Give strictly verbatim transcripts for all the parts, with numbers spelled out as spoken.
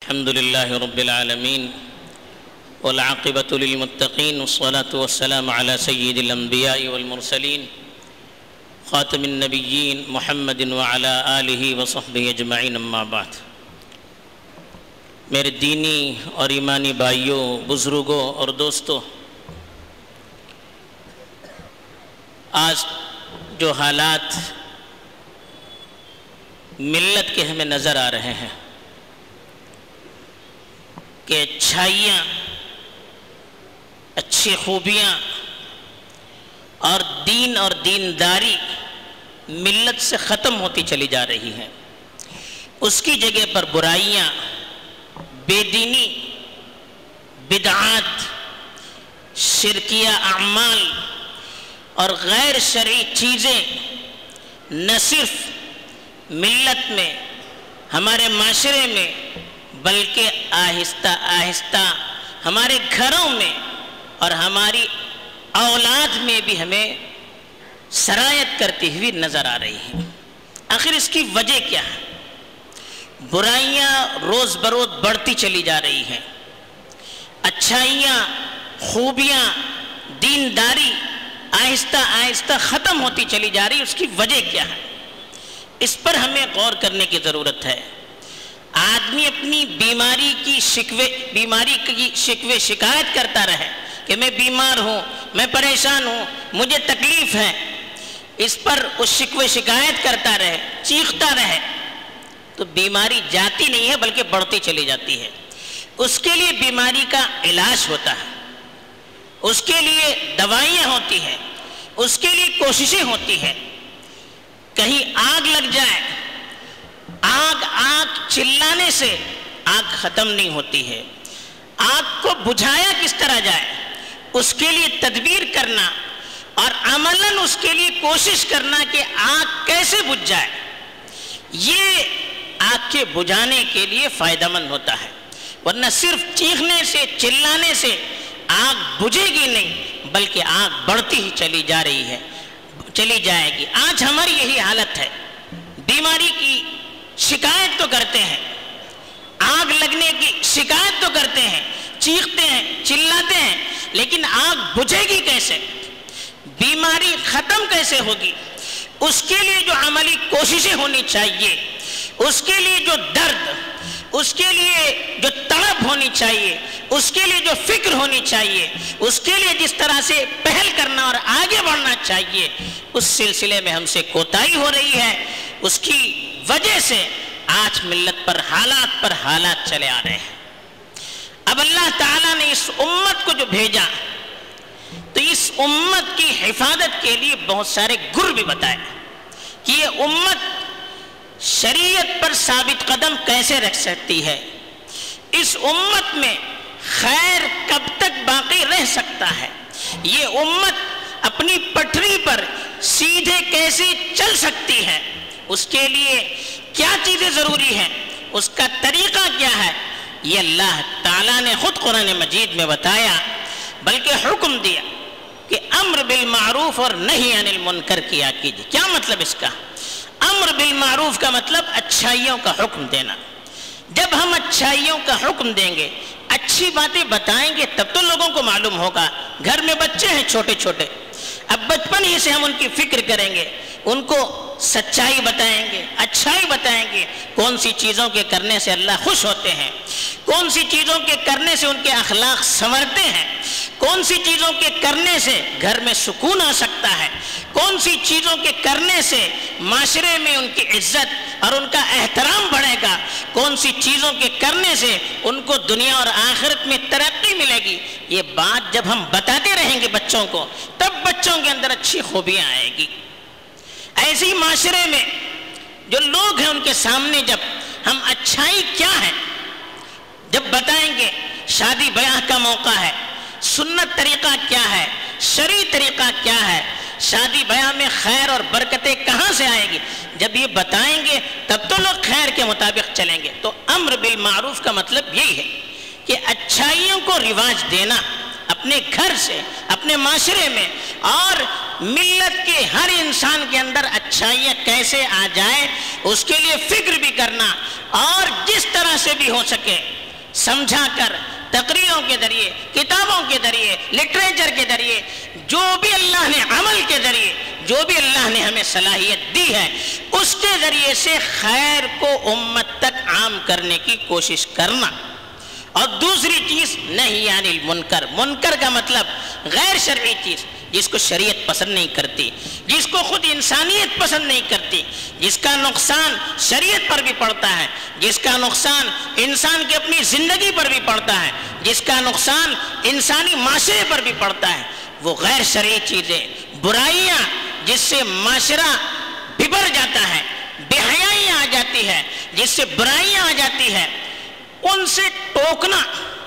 الحمد لله رب العالمين والعاقبة للمتقين والصلاة والسلام على سيد الأنبياء والمرسلين خاتم النبيين محمد وعلى آله وصحبه اجمعین اما بعد۔ میرے دینی اور ایمانی بھائیوں، بزرگوں اور دوستوں، آج جو حالات ملت کے ہمیں نظر آ رہے ہیں کہ اچھائیاں، اچھی خوبیاں اور دین اور دینداری ملت سے ختم ہوتی چلی جا رہی ہیں، اس کی جگہ پر برائیاں، بے دینی، بدعات، شرکیہ اعمال اور غیر شرعی چیزیں نہ صرف ملت میں، ہمارے معاشرے میں، بلکہ آہستہ آہستہ ہمارے گھروں میں اور ہماری اولاد میں بھی ہمیں سرایت کرتی ہوئی نظر آ رہی ہیں۔ آخر اس کی وجہ کیا ہے؟ برائیاں روز بروز بڑھتی چلی جا رہی ہیں، اچھائیاں، خوبیاں، دینداری آہستہ آہستہ ختم ہوتی چلی جا رہی ہے۔ اس کی وجہ کیا ہے؟ اس پر ہمیں غور کرنے کی ضرورت ہے۔ آدمی اپنی بیماری کی شکوے بیماری کی شکوے شکایت کرتا رہے کہ میں بیمار ہوں، میں پریشان ہوں، مجھے تکلیف ہے، اس پر اس شکوے شکایت کرتا رہے، چیختا رہے، تو بیماری جاتی نہیں ہے بلکہ بڑھتی چلی جاتی ہے۔ اس کے لیے بیماری کا علاج ہوتا ہے، اس کے لیے دوائیاں ہوتی ہیں، اس کے لیے کوششیں ہوتی ہیں۔ کہیں آگ لگ جائے، آگ آگ چلانے سے آگ ختم نہیں ہوتی ہے۔ آگ کو بجھایا کس طرح جائے، اس کے لیے تدبیر کرنا اور عملاً اس کے لیے کوشش کرنا کہ آگ کیسے بجھ جائے، یہ آگ کے بجھانے کے لیے فائدہ مند ہوتا ہے۔ ورنہ صرف چیخنے سے، چلانے سے آگ بجھے گی نہیں، بلکہ آگ بڑھتی ہی چلی جا رہی ہے، چلی جائے گی۔ آج ہماری یہی حالت ہے، بیماری کی شکایت تو کرتے ہیں، آگ لگنے کی شکایت تو کرتے ہیں، چیختے ہیں، چلاتے ہیں، لیکن آگ بجھے گی کیسے؟ بیماری ختم کیسے ہوگی؟ اس کے لیے جو عملی کوششیں ہونی چاہیے، اس کے لیے جو درد، اس کے لیے جو تڑپ ہونی چاہیے، اس کے لیے جو فکر ہونی چاہیے، اس کے لیے جس طرح سے پہل کرنا اور آگے بڑھنا چاہیے، اس سلسلے میں ہم سے کوتاہی ہو رہی ہے۔ اس کی وجہ سے آج ملت پر حالات پر حالات چلے آ رہے ہیں۔ اب اللہ تعالیٰ نے اس امت کو جو بھیجا تو اس امت کی حفاظت کے لیے بہت سارے گر بھی بتائے کہ یہ امت شریعت پر ثابت قدم کیسے رکھ سکتی ہے، اس امت میں خیر کب تک باقی رہ سکتا ہے، یہ امت اپنی پٹری پر سیدھے کیسے چل سکتی ہے، اس کے لیے کیا چیزیں ضروری ہیں، اس کا طریقہ کیا ہے، یہ اللہ تعالیٰ نے خود قرآن مجید میں بتایا، بلکہ حکم دیا کہ امر بالمعروف اور نہی عن المنکر کیا کیجیے۔ کیا مطلب اس کا؟ امر بالمعروف کا مطلب اچھائیوں کا حکم دینا۔ جب ہم اچھائیوں کا حکم دیں گے، اچھی باتیں بتائیں گے، تب تو لوگوں کو معلوم ہوگا۔ گھر میں بچے ہیں چھوٹے چھوٹے، اب بچپن ہی سے ہم ان کی فکر کریں گے، ان کو سچائی بتائیں گے، اچھائی بتائیں گے، کون سی چیزوں کے کرنے سے اللہ خوش ہوتے ہیں، کون سی چیزوں کے کرنے سے ان کے اخلاق سنورتے ہیں، کون سی چیزوں کے کرنے سے گھر میں سکون آ سکتا ہے، کون سی چیزوں کے کرنے سے معاشرے میں ان کی عزت اور ان کا احترام بڑھے گا، کون سی چیزوں کے کرنے سے ان کو دنیا اور آخرت میں ترقی ملے گی۔ یہ بات جب ہم بتاتے رہیں گے بچوں کو، تب بچوں کے اندر اچھی خوبیاں آئے گی۔ ایسی معاشرے میں جو لوگ ہیں ان کے سامنے جب ہم اچھائی کیا ہے جب بتائیں گے، شادی بیاہ کا موقع ہے، سنت طریقہ کیا ہے، شرعی طریقہ کیا ہے، شادی بیاہ میں خیر اور برکتیں کہاں سے آئے گی، جب یہ بتائیں گے تب تو لوگ خیر کے مطابق چلیں گے۔ تو امر بالمعروف کا مطلب یہی ہے کہ اچھائیوں کو رواج دینا اپنے گھر سے، اپنے معاشرے میں، اور ملت کے ہر انسان کے اندر اچھائیاں کیسے آ جائے اس کے لیے فکر بھی کرنا، اور جس طرح سے بھی ہو سکے سمجھا کر تقریروں کے ذریعے، کتابوں کے ذریعے، لٹریچر کے ذریعے، جو بھی اللہ نے عمل کے ذریعے، جو بھی اللہ نے ہمیں صلاحیت دی ہے، اس کے ذریعے سے خیر کو امت تک عام کرنے کی کوشش کرنا۔ اور دوسری چیز نہی عن المنکر، منکر کا مطلب غیر شرعی چیز، جس کو شریعت پسند نہیں کرتی، جس کو خود انسانیت پسند نہیں کرتی، جس کا نقصان شریعت پر بھی پڑتا ہے، جس کا نقصان انسان کی اپنی زندگی پر بھی پڑتا ہے، جس کا نقصان انسانی معاشرے پر بھی پڑتا ہے، وہ غیر شرعی چیزیں، برائیاں جس سے معاشرہ بگڑ جاتا ہے، بے حیائی آ جاتی ہے، جس سے برائیاں آ جاتی ہے، ان سے ٹوکنا۔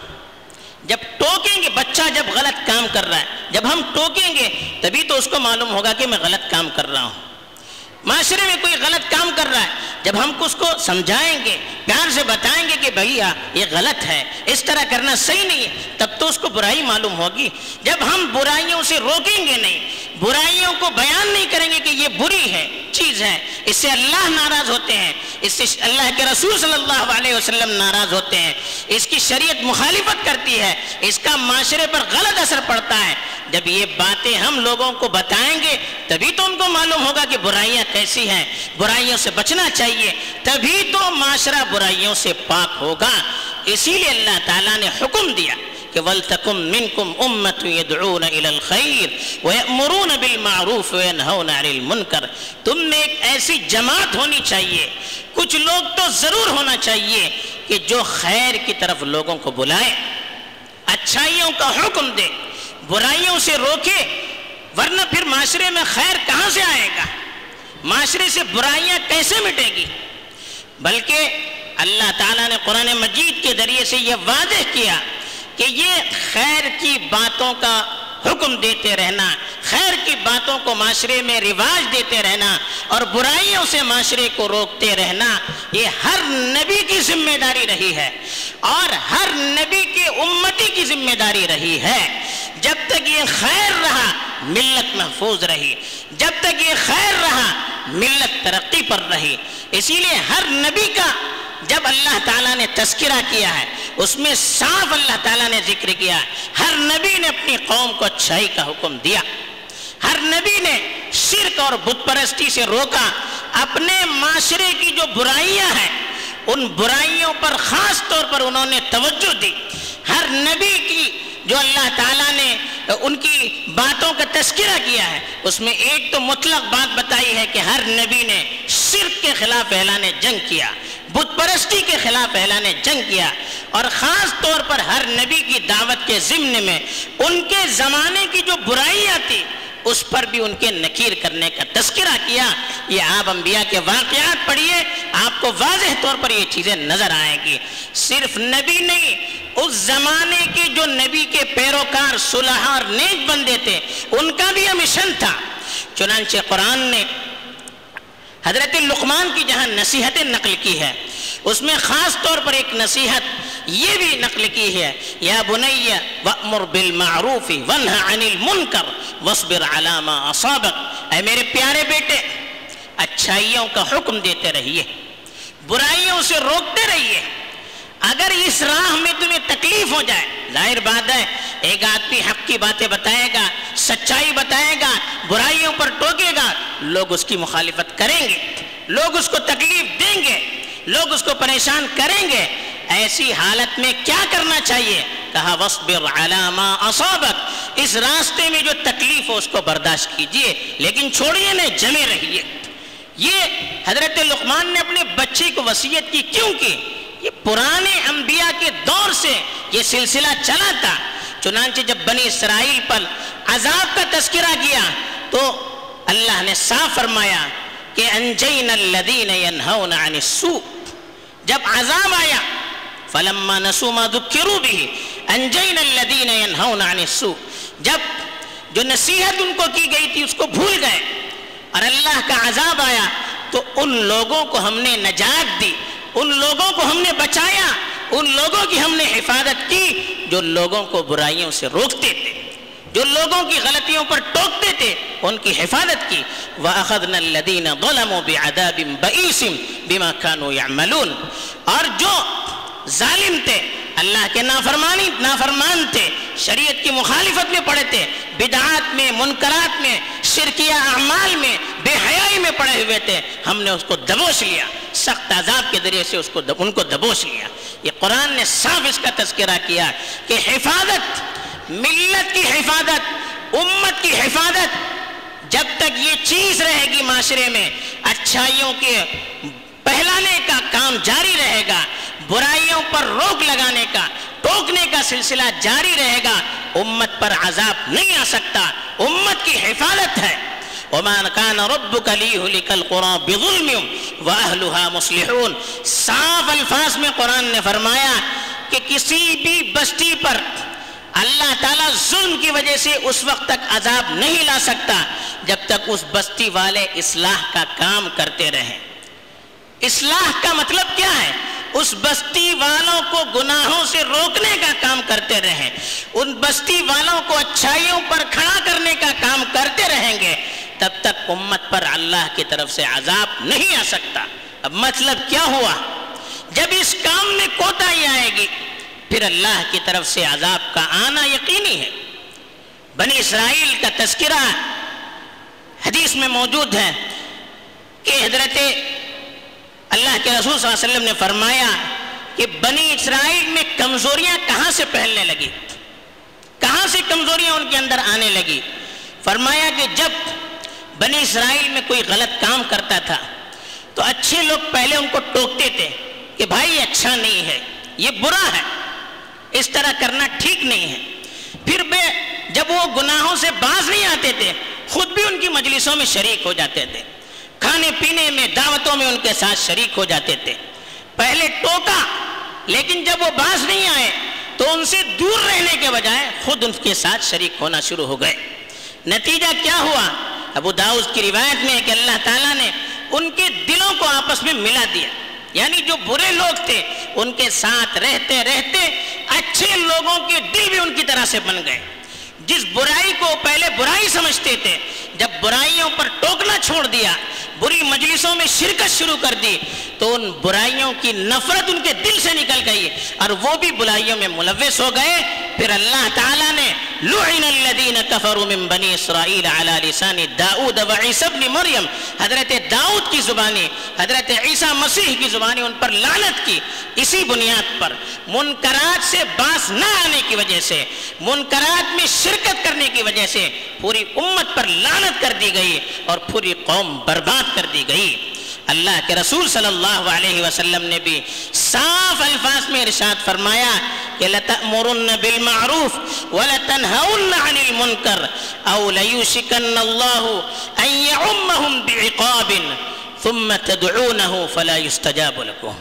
جب ٹوکیں گے، بچہ جب غلط کام کر رہا ہے، جب ہم ٹوکیں گے تبھی تو اس کو معلوم ہوگا کہ میں غلط کام کر رہا ہوں۔ معاشرے میں کوئی غلط کام کر رہا ہے، جب ہم اس کو سمجھائیں گے، پیار سے بتائیں گے کہ بھیا یہ غلط ہے، اس طرح کرنا صحیح نہیں ہے، تب تو اس کو برائی معلوم ہوگی۔ جب ہم برائیوں سے روکیں گے نہیں، برائیوں کو بیان نہیں کریں گے کہ یہ بری ہے، چیز ہے، اس سے اللہ ناراض ہوتے ہیں، اس سے اللہ کے رسول صلی اللہ علیہ وسلم ناراض ہوتے ہیں، اس کی شریعت مخالفت کرتی ہے، اس کا معاشرے پر غلط اثر پڑتا ہے۔ جب یہ باتیں ہم لوگوں کو بتائیں گے تبھی تو ان کو معلوم ہوگا کہ برائیاں کیسی ہیں، برائیوں سے بچنا چاہیے، تبھی تو معاشرہ برائیوں سے پاک ہوگا۔ اسی لیے اللہ تعالیٰ نے حکم دیا کہ وَلْتَكُمْ مِنْكُمْ أُمَّةٌ يَدْعُونَ إِلَى الْخَيْرِ وَيَأْمُرُونَ بِالْمَعْرُوفِ وَيَنْهَوْنَ عَنِ الْمُنْكَرِ، تم میں ایک ایسی جماعت ہونی چاہیے، کچھ لوگ تو ضرور ہونا چاہیے کہ جو خیر کی طرف لوگوں کو بلائے، اچھائیوں کا حکم دے، برائیوں سے روکے، ورنہ پھر معاشرے میں خیر کہاں سے آئے گا، معاشرے سے برائیاں کیسے مٹے گی۔ بلکہ اللہ تعالیٰ نے قرآن مجید کے ذریعے سے یہ واضح کیا کہ یہ خیر کی باتوں کا حکم دیتے رہنا، خیر کی باتوں کو معاشرے میں رواج دیتے رہنا اور برائیوں سے معاشرے کو روکتے رہنا، یہ ہر نبی کی ذمہ داری رہی ہے اور ہر نبی کے امتی کی ذمہ داری رہی ہے۔ جب تک یہ خیر رہا ملت محفوظ رہی، جب تک یہ خیر رہا ملت ترقی پر رہی۔ اسی لیے ہر نبی کا جب اللہ تعالیٰ نے تذکرہ کیا ہے اس میں صاف اللہ تعالیٰ نے ذکر کیا، ہر نبی نے اپنی قوم کو اچھائی کا حکم دیا، ہر نبی نے شرک اور بت پرستی سے روکا، اپنے معاشرے کی جو برائیاں ہیں ان برائیوں پر خاص طور پر انہوں نے توجہ دی۔ ہر نبی کی جو اللہ تعالیٰ نے ان کی باتوں کا تذکرہ کیا ہے اس میں ایک تو مطلق بات بتائی ہے کہ ہر نبی نے شرک کے خلاف اعلان جنگ کیا، بت پرستی کے خلاف اعلان جنگ کیا، اور خاص طور پر ہر نبی کی دعوت کے ضمن میں ان کے زمانے کی جو برائیاں تھی اس پر بھی ان کے نکیر کرنے کا تذکرہ کیا۔ یہ آپ انبیاء کے واقعات پڑھیے، آپ کو واضح طور پر یہ چیزیں نظر آئیں گی۔ صرف نبی نہیں، اس زمانے کے جو نبی کے پیروکار صلح اور نیک بندے تھے ان کا بھی یہ مشن تھا۔ چنانچہ قرآن نے حضرت لقمان کی جہاں نصیحتیں نقل کی ہے اس میں خاص طور پر ایک نصیحت یہ بھی نقل کی ہے، یا بنی وأمر بالمعروف وانہ عن المنکر واصبر علی ما اصابک، اے میرے پیارے بیٹے اچھائیوں کا حکم دیتے رہیے، برائیوں سے روکتے رہیے۔ اگر اس راہ میں تمہیں تکلیف ہو جائے، ظاہر بات ہے ایک آدمی حق کی باتیں بتائے گا، سچائی بتائے گا، برائیوں پر ٹوکے گا، لوگ اس کی مخالفت کریں گے، لوگ اس کو تکلیف دیں گے، لوگ اس کو پریشان کریں گے۔ ایسی حالت میں کیا کرنا چاہیے؟ کہا وَاصْبِرْ عَلَى مَا أَصَابَكَ، اس راستے میں جو تکلیف ہو اس کو برداشت کیجئے لیکن چھوڑیے نہیں، جمے رہیے۔ یہ حضرت لقمان نے اپنے بچے کو وصیت کی، کیوں کی؟ یہ پرانے انبیاء کے دور سے یہ سلسلہ چلا تھا۔ چنانچہ جب بنی اسرائیل پر عذاب کا تذکرہ کیا تو اللہ نے صاف فرمایا کہ انجینا الذین ینہون عن السوء، جب عذاب آیا فلما نسوا ما ذکروا به انجینا الذین ینہون عن السوء، جب جو نصیحت ان کو کی گئی تھی اس کو بھول گئے اور اللہ کا عذاب آیا تو ان لوگوں کو ہم نے نجات دی، ان لوگوں کو ہم نے بچایا، ان لوگوں کی ہم نے حفاظت کی جو لوگوں کو برائیوں سے روکتے تھے، جو لوگوں کی غلطیوں پر ٹوکتے تھے، ان کی حفاظت کی۔ وَأَخَذْنَا الَّذِينَ ظَلَمُوا بِعَذَابٍ بَئِيسٍ بِمَا كَانُوا يَعْمَلُونَ، اور جو ظالم تھے اللہ کے نافرمانی نافرمان تھے، شریعت کی مخالفت میں پڑے تھے، بدعات میں، منکرات میں، شرکیہ اعمال میں، بے حیائی میں پڑے ہوئے تھے، ہم نے اس کو دبوچ لیا، سخت عذاب کے ذریعے سے اس کو ان کو دبوچ لیا۔ یہ قرآن نے صاف اس کا تذکرہ کیا کہ حفاظت، ملت کی حفاظت، امت کی حفاظت، جب تک یہ چیز رہے گی معاشرے میں، اچھائیوں کے پہلانے کا کام جاری رہے گا، برائیوں پر روک لگانے کا، ٹوکنے کا سلسلہ جاری رہے گا، امت پر عذاب نہیں آ سکتا، امت کی حفاظت ہے۔ وَمَا كَانَ رَبُّكَ لِيُهْلِكَ الْقُرَىٰ بِظُلْمٍ وَأَهْلُهَا مُصْلِحُونَ۔ صاف الفاظ میں قرآن نے فرمایا کہ کسی بھی بستی پر اللہ تعالیٰ ظلم کی وجہ سے اس وقت تک عذاب نہیں لا سکتا جب تک اس بستی والے اصلاح کا کام کرتے رہیں۔ اصلاح کا مطلب کیا ہے؟ اس بستی والوں کو گناہوں سے روکنے کا کام کرتے رہیں، ان بستی والوں کو اچھائیوں پر کھڑا کرنے کا کام کرتے رہیں گے، تب تک امت پر اللہ کی طرف سے عذاب نہیں آ سکتا۔ اب مطلب کیا ہوا؟ جب اس کام میں کوتاہی آئے گی پھر اللہ کی طرف سے عذاب کا آنا یقینی ہے۔ بنی اسرائیل کا تذکرہ حدیث میں موجود ہے کہ حضرت اللہ کے رسول صلی اللہ علیہ وسلم نے فرمایا کہ بنی اسرائیل میں کمزوریاں کہاں سے پھیلنے لگی، کہاں سے کمزوریاں ان کے اندر آنے لگی؟ فرمایا کہ جب بنی اسرائیل میں کوئی غلط کام کرتا تھا تو اچھے لوگ پہلے ان کو ٹوکتے تھے کہ بھائی اچھا نہیں ہے، یہ برا ہے، اس طرح کرنا ٹھیک نہیں ہے۔ پھر بے جب وہ گناہوں سے باز نہیں آتے تھے خود بھی ان کی مجلسوں میں شریک ہو جاتے تھے، کھانے پینے میں، دعوتوں میں ان کے ساتھ شریک ہو جاتے تھے۔ پہلے ٹوکا، لیکن جب وہ باز نہیں آئے تو ان سے دور رہنے کے بجائے خود ان کے ساتھ شریک ہونا شروع ہو گئے۔ نتیجہ کیا ہوا؟ ابو داؤد کی روایت میں ہے کہ اللہ تعالیٰ نے ان کے دلوں کو آپس میں ملا دیا، یعنی جو برے لوگ تھے ان کے ساتھ رہتے رہتے اچھے لوگوں کے دل بھی ان کی طرح سے بن گئے۔ جس برائی کو پہلے برائی سمجھتے تھے، جب برائیوں پر ٹوکنا چھوڑ دیا، بری مجلسوں میں شرکت شروع کر دی، تو ان برائیوں کی نفرت ان کے دل سے نکل گئی اور وہ بھی برائیوں میں ملوث ہو گئے۔ پھر اللہ تعالیٰ نے لعن الذین کفروا من بنی اسرائیل علی لسان داؤد و عیسی ابن مریم، حضرت داؤد کی زبانی، حضرت عیسیٰ مسیح کی زبانی ان پر لعنت کی، اسی بنیاد پر منکرات سے باز نہ آنے کی وجہ سے، منکرات میں شرکت کرنے کی وجہ سے پوری امت پر لعنت کر دی گئی اور پوری قوم برباد کر دی گئی۔ اللہ کے رسول صلی اللہ علیہ وسلم نے بھی صاف الفاظ میں ارشاد فرمایا کہ لَتَأْمُرُنَّ بِالْمَعْرُوفِ وَلَتَنْهَوُنَّ عَنِ الْمُنْكَرِ أَوْ لَيُوشِكَنَّ اللَّهُ أَنْ يَعُمَّهُمْ بِعِقَابٍ ثُمَّ تَدْعُونَهُ فَلَا يُسْتَجَابُ لَكُمْ۔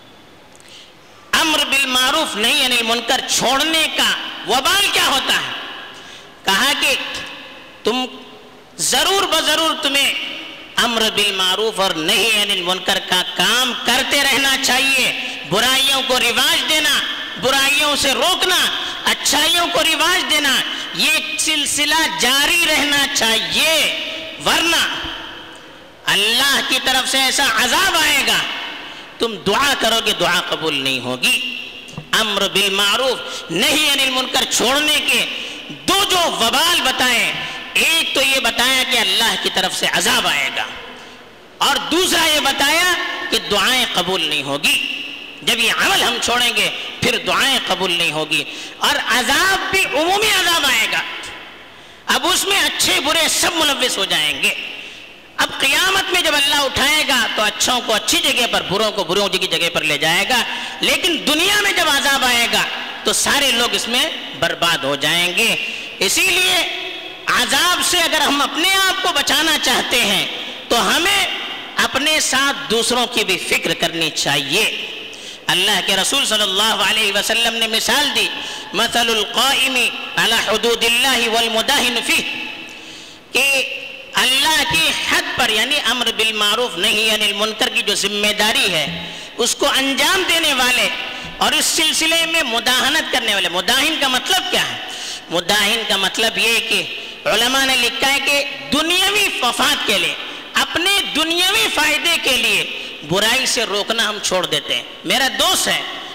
امر بالمعروف نہیں عن المنکر چھوڑنے کا وبال کیا ہوتا ہے؟ کہا کہ تم ضرور بضرور تمہیں امر بالمعروف اور نہیں عن المنکر کا کام کرتے رہنا چاہیے، برائیوں کو رواج دینا، برائیوں سے روکنا، اچھائیوں کو رواج دینا، یہ سلسلہ جاری رہنا چاہیے، ورنہ اللہ کی طرف سے ایسا عذاب آئے گا تم دعا کرو گے دعا قبول نہیں ہوگی۔ امر بالمعروف نہیں عن المنکر چھوڑنے کے دو جو وبال بتائے، ایک تو یہ بتایا کہ اللہ کی طرف سے عذاب آئے گا، اور دوسرا یہ بتایا کہ دعائیں قبول نہیں ہوگی۔ جب یہ عمل ہم چھوڑیں گے پھر دعائیں قبول نہیں ہوگی، اور عذاب بھی عمومی عذاب آئے گا۔ اب اس میں اچھے برے سب ملوث ہو جائیں گے۔ اب قیامت میں جب اللہ اٹھائے گا تو اچھوں کو اچھی جگہ پر، بروں کو بروں کی جگہ پر لے جائے گا، لیکن دنیا میں جب عذاب آئے گا تو سارے لوگ اس میں برباد ہو جائیں گے۔ اسی لیے عذاب سے اگر ہم اپنے آپ کو بچانا چاہتے ہیں تو ہمیں اپنے ساتھ دوسروں کی بھی فکر کرنی چاہیے۔ اللہ کے رسول صلی اللہ علیہ وسلم نے مثال دی، مثل القائم علی حدود اللہ والمداہن فیہ، کہ اللہ کی حد پر یعنی امر بالمعروف نہیں عن المنکر کی جو ذمہ داری ہے اس کو انجام دینے والے اور اس سلسلے میں مداہنت کرنے والے۔ مداہن کا مطلب کیا ہے؟ مداہن کا مطلب یہ کہ علماء نے لکھا ہے کہ دنیاوی مفاد کے لیے، اپنے دنیاوی فائدے کے لیے برائی سے روکنا ہم چھوڑ دیتے ہیں۔ میرا دوست ہے،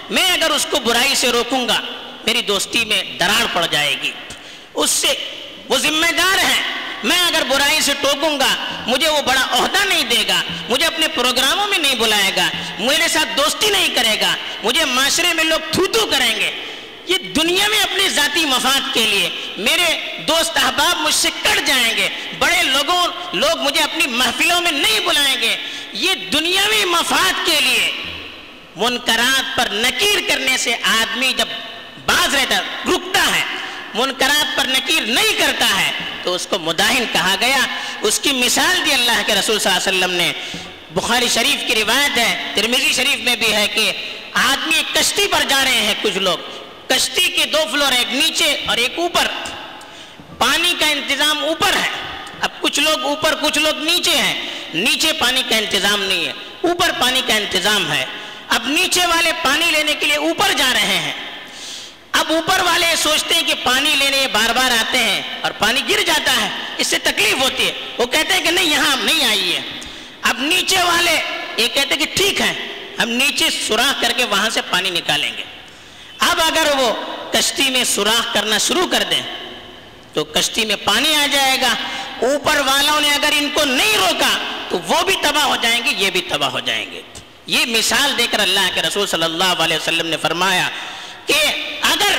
میں اگر اس کو برائی سے روکوں گا میری دوستی میں دراڑ پڑ جائے گی، اس سے وہ ذمہ دار ہے، میں اگر برائی سے ٹوکوں گا مجھے وہ بڑا عہدہ نہیں دے گا، مجھے اپنے پروگراموں میں نہیں بلائے گا، میرے ساتھ دوستی نہیں کرے گا، مجھے معاشرے میں لوگ تھو تھو کریں گے، یہ دنیا میں اپنے ذاتی مفاد کے لیے میرے دوست احباب مجھ سے کٹ جائیں گے، بڑے لوگوں لوگ مجھے اپنی محفلوں میں نہیں بلائیں گے، یہ دنیاوی مفاد کے لیے منکرات پر نکیر کرنے سے آدمی جب باز رہتا رکتا ہے، منکرات پر نکیر نہیں کرتا ہے تو اس کو مداہن کہا گیا۔ اس کی مثال دی اللہ کے رسول صلی اللہ علیہ وسلم نے، بخاری شریف کی روایت ہے، ترمذی شریف میں بھی ہے کہ آدمی ایک کشتی پر جا رہے ہیں، کچھ لوگ کشتی کے دو فلور، ایک نیچے اور ایک اوپر، پانی کا انتظام اوپر ہے، اب کچھ لوگ اوپر کچھ لوگ نیچے ہیں، نیچے پانی کا انتظام نہیں ہے، اوپر پانی کا انتظام ہے، اب نیچے والے پانی لینے کے لیے اوپر جا رہے ہیں، اب اوپر والے سوچتے ہیں کہ پانی لینے بار بار آتے ہیں اور پانی گر جاتا ہے، اس سے تکلیف ہوتی ہے، وہ کہتے ہیں کہ نہیں یہاں نہیں آئیے، اب نیچے والے یہ کہتے ہیں کہ ٹھیک ہے ہم نیچے سوراخ کر کے وہاں سے پانی نکالیں گے۔ اب اگر وہ کشتی میں سوراخ کرنا شروع کر دیں تو کشتی میں پانی آ جائے گا، اوپر والوں نے اگر ان کو نہیں روکا تو وہ بھی تباہ ہو جائیں گے، یہ بھی تباہ ہو جائیں گے۔ یہ مثال دے کر اللہ کے رسول صلی اللہ علیہ وسلم نے فرمایا کہ اگر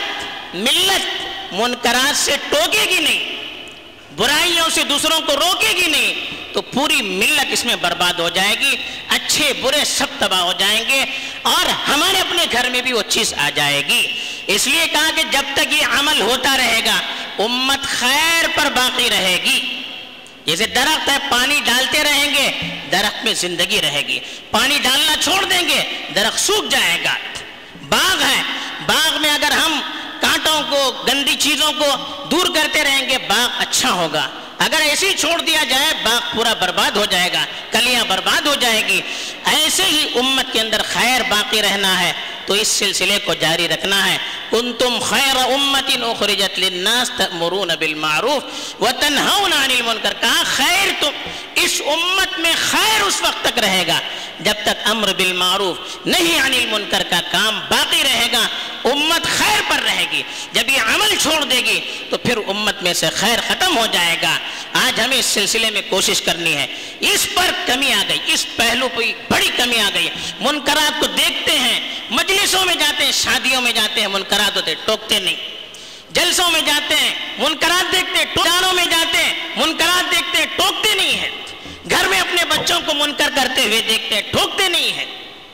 ملت منکرات سے ٹوکے گی نہیں، برائیوں سے دوسروں کو روکے گی نہیں تو پوری ملت اس میں برباد ہو جائے گی، اچھے برے سب تباہ ہو جائیں گے اور ہمارے اپنے گھر میں بھی وہ چیز آ جائے گی۔ اس لیے کہا کہ جب تک یہ عمل ہوتا رہے گا امت خیر پر باقی رہے گی۔ جیسے درخت ہے، پانی ڈالتے رہیں گے درخت میں زندگی رہے گی، پانی ڈالنا چھوڑ دیں گے درخت سوکھ جائے گا۔ باغ ہے، باغ میں اگر ہم کانٹوں کو گندی چیزوں کو دور کرتے رہیں گے باغ اچھا ہوگا، اگر ایسے ہی چھوڑ دیا جائے باغ پورا برباد ہو جائے گا، کلیاں برباد ہو جائے گی۔ ایسے ہی امت کے اندر خیر باقی رہنا ہے تو اس سلسلے کو جاری رکھنا ہے۔ کنتم خیر امت اخرجت للناس تأمرون بالمعروف وتنہون عن المنکر، کہا خیر تو اس امت میں خیر اس وقت تک رہے گا جب تک امر بالمعروف نہیں عن المنکر کا کام باقی رہے گا، امت خیر پر رہے گی۔ جب یہ عمل چھوڑ دے گی تو پھر امت میں سے خیر ختم ہو جائے گا۔ آج ہمیں اس سلسلے میں کوشش کرنی ہے، اس پر کمی آ گئی، اس پہلو پہ بڑی کمی آ گئی۔ منکرات کو دیکھتے ہیں، مجلسوں میں جاتے ہیں، شادیوں میں جاتے ہیں، منکرات ہوتے ٹوکتے نہیں، جلسوں میں جاتے ہیں منکرات دیکھتے ہیں، ٹوکانوں میں جاتے ہیں منکرات دیکھتے ہیں، ٹوکتے نہیں ہیں، گھر میں اپنے بچوں کو منکر کرتے ہوئے دیکھتے ہیں، ٹوکتے نہیں ہیں،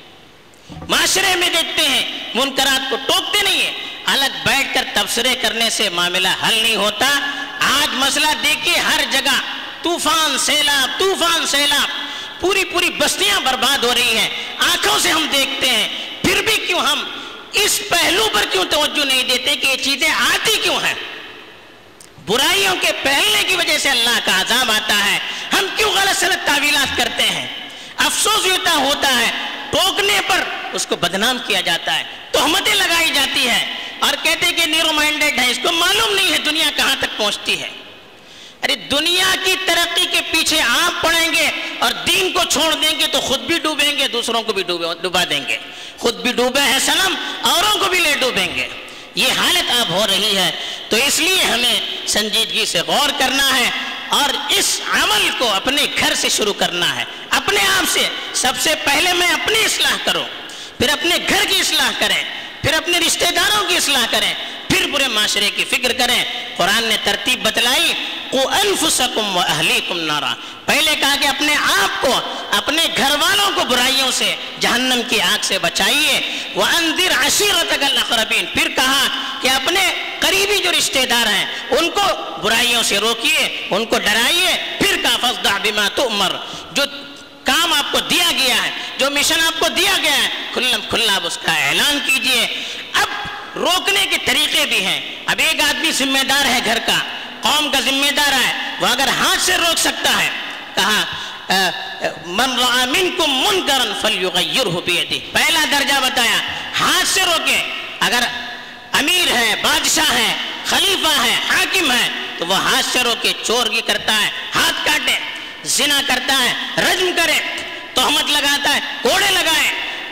معاشرے میں دیکھتے ہیں منکرات کو ٹوکتے نہیں ہیں۔ الگ بیٹھ کر تبصرے کرنے سے معاملہ حل نہیں ہوتا۔ آج مسئلہ دیکھیے، ہر جگہ طوفان سیلاب طوفان سیلاب، پوری پوری بستیاں برباد ہو رہی ہیں، آنکھوں سے ہم دیکھتے ہیں، پھر بھی کیوں ہم اس پہلو پر کیوں توجہ نہیں دیتے کہ یہ چیزیں آتی کیوں ہیں؟ برائیوں کے پھیلنے کی وجہ سے اللہ کا عذاب آتا ہے، ہم کیوں غلط سلط تعویلات کرتے ہیں؟ افسوس ہوتا ہوتا ہے ٹوکنے پر اس کو بدنام کیا جاتا ہے، تہمتیں لگائی جاتی ہے اور کہتے کہ نیرو مائنڈڈ ہے، اس کو معلوم نہیں ہے دنیا کہاں تک پہنچتی ہے۔ ارے دنیا کی ترقی کے پیچھے آپ پڑیں گے اور دین کو چھوڑ دیں گے تو خود بھی ڈوبیں گے، دوسروں کو بھی ڈوبا دیں گے، خود بھی ڈوبے ہیں صنم، اوروں کو بھی لے ڈوبیں گے۔ یہ حالت اب ہو رہی ہے، تو اس لیے ہمیں سنجیدگی سے غور کرنا ہے اور اس عمل کو اپنے گھر سے شروع کرنا ہے، اپنے آپ سے۔ سب سے پہلے میں اپنی اصلاح کروں، پھر اپنے گھر کی اصلاح کریں، پھر اپنے رشتہ داروں کی اصلاح کریں، پھر پورے معاشرے کی فکر کریں۔ قرآن نے ترتیب بتلائی، قُوا أَنفُسَكُمْ وَأَهْلِيكُمْ نَارًا، پہلے کہا کہ اپنے آپ کو، اپنے گھر والوں کو برائیوں سے، جہنم کی آگ سے بچائیے۔ وَأَنذِرْ عَشِيرَتَكَ الْأَقْرَبِينَ، پھر کہا کہ اپنے قریبی جو رشتہ دار ہیں ان کو برائیوں سے روکیے، ان کو ڈرائیے۔ پھر کہا فَاصْدَعْ بِمَا تُؤْمَرُ، جو کام آپ کو دیا گیا ہے، جو مشن آپ کو دیا گیا ہے، کھلم کھلا اس کا اعلان کیجئے۔ اب روکنے کے طریقے بھی ہیں۔ اب ایک آدمی ذمہ دار ہے گھر کا، قوم کا ذمہ دار ہے، وہ اگر ہاتھ سے روک سکتا ہے، کہا من رأى منکم منکرا فلیغیرہ بیدہ، پہلا درجہ بتایا ہاتھ سے روکے۔ اگر امیر ہے، بادشاہ ہے، خلیفہ ہے، حاکم ہے تو وہ ہاتھ سے روکے، چورگی کرتا ہے ہاتھ کاٹے، زنا کرتا ہے رجم کرے، تہمت لگاتا ہے کوڑے لگائے،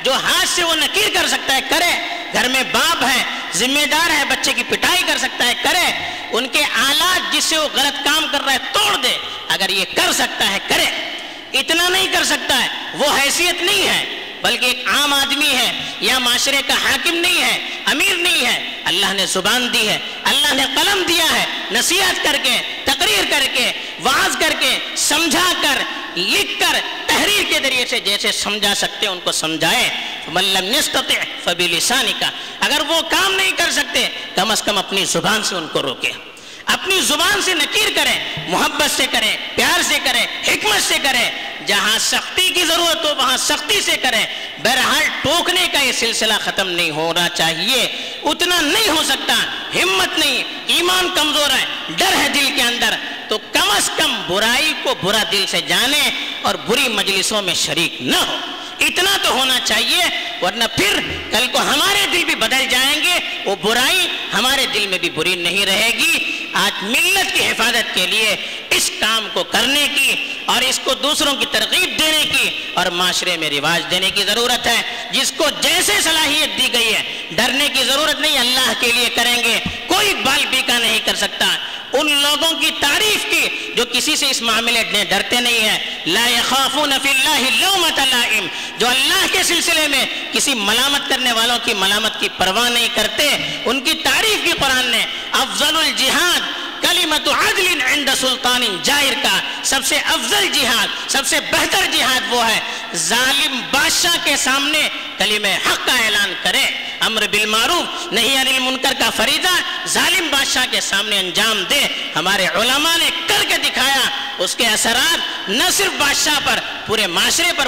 جو ہاتھ سے وہ نکیر کر سکتا ہے کرے. گھر میں باپ ہے, ذمہ دار ہے, بچے کی پٹائی کر سکتا ہے کرے. ان کے آلات جس سے وہ غلط کام کر رہا ہے توڑ دے. اگر یہ کر سکتا ہے کرے. اتنا نہیں کر سکتا ہے, وہ حیثیت نہیں ہے, بلکہ ایک عام آدمی ہے, یا معاشرے کا حاکم نہیں ہے, امیر نہیں ہے. اللہ نے زبان دی ہے, اللہ نے قلم دیا ہے, نصیحت کر کے, تقریر کر کے, وعظ کر کے, سمجھا کر, لکھ کر, تحریر کے ذریعے سے جیسے سمجھا سکتے ان کو سمجھائے. من لم یستطع فبلسانک, اگر وہ کام نہیں کر سکتے کم از کم اپنی زبان سے ان کو روکے, اپنی زبان سے نکیر کریں, محبت سے کریں, پیار سے کریں, حکمت سے کریں. جہاں سختی کی ضرورت ہو وہاں سختی سے کریں. بہرحال ٹوکنے کا یہ سلسلہ ختم نہیں ہونا چاہیے, اتنا نہیں ہو سکتا, ہمت نہیں, ایمان کمزور ہے, ڈر ہے دل کے اندر, تو کم از کم برائی کو برا دل سے جانے اور بری مجلسوں میں شریک نہ ہو. اتنا تو ہونا چاہیے, ورنہ پھر کل کو ہمارے دل بھی بدل جائیں گے, وہ برائی ہمارے دل میں بھی بری نہیں رہے گی. آج ملت کی حفاظت کے لیے اس کام کو کرنے کی اور اس کو دوسروں کی ترغیب دینے کی اور معاشرے میں رواج دینے کی ضرورت ہے. جس کو جیسے صلاحیت دی گئی ہے, ڈرنے کی ضرورت نہیں, اللہ کے لیے کریں گے, کوئی بال بیکا نہیں کر سکتا. ان لوگوں کی تعریف کی جو کسی سے اس معاملے میں ڈرتے نہیں ہیں. لا یخافون فی اللہ لومۃ لائم, جو اللہ کے سلسلے میں کسی ملامت کرنے والوں کی ملامت کی پرواہ نہیں کرتے. ان کی تعریف کی قرآن نے. افضل الجہاد کلمۃ عدل عند سلطان جائر کا سب سے افضل جہاد, سب سے بہتر جہاد وہ ہے ظالم بادشاہ کے سامنے کلمہ حق کا اعلان کرے. امر بالمعروف نہی عن المنکر کا فریضہ ظالم بادشاہ کے سامنے انجام دے. ہمارے علماء نے کر کے دکھایا, اس کے اثرات نہ صرف بادشاہ پر پورے معاشرے پر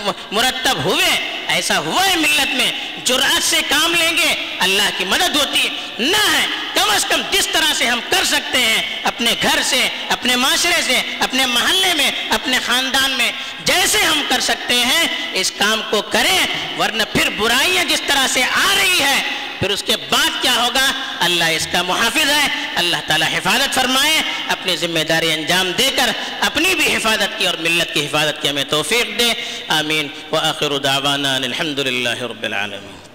مرتب ہوئے. ایسا ہوا ہے ملت میں, جرأت سے کام لیں گے اللہ کی مدد ہوتی نہ ہے. کم از کم جس طرح سے ہم کر سکتے ہیں اپنے گھر سے, اپنے معاشرے سے, اپنے محلے میں, اپنے خاندان میں, جیسے ہم کر سکتے ہیں اس کام کو کریں. ورنہ پھر برائیاں جس طرح سے آ رہی ہے پھر اس کے بعد کیا ہوگا, اللہ اس کا محافظ ہے. اللہ تعالی حفاظت فرمائے, اپنی ذمہ داری انجام دے کر اپنی بھی حفاظت کی اور ملت کی حفاظت کی ہمیں توفیق دے. آمین. وآخر دعوانا الحمد للہ رب العالمین.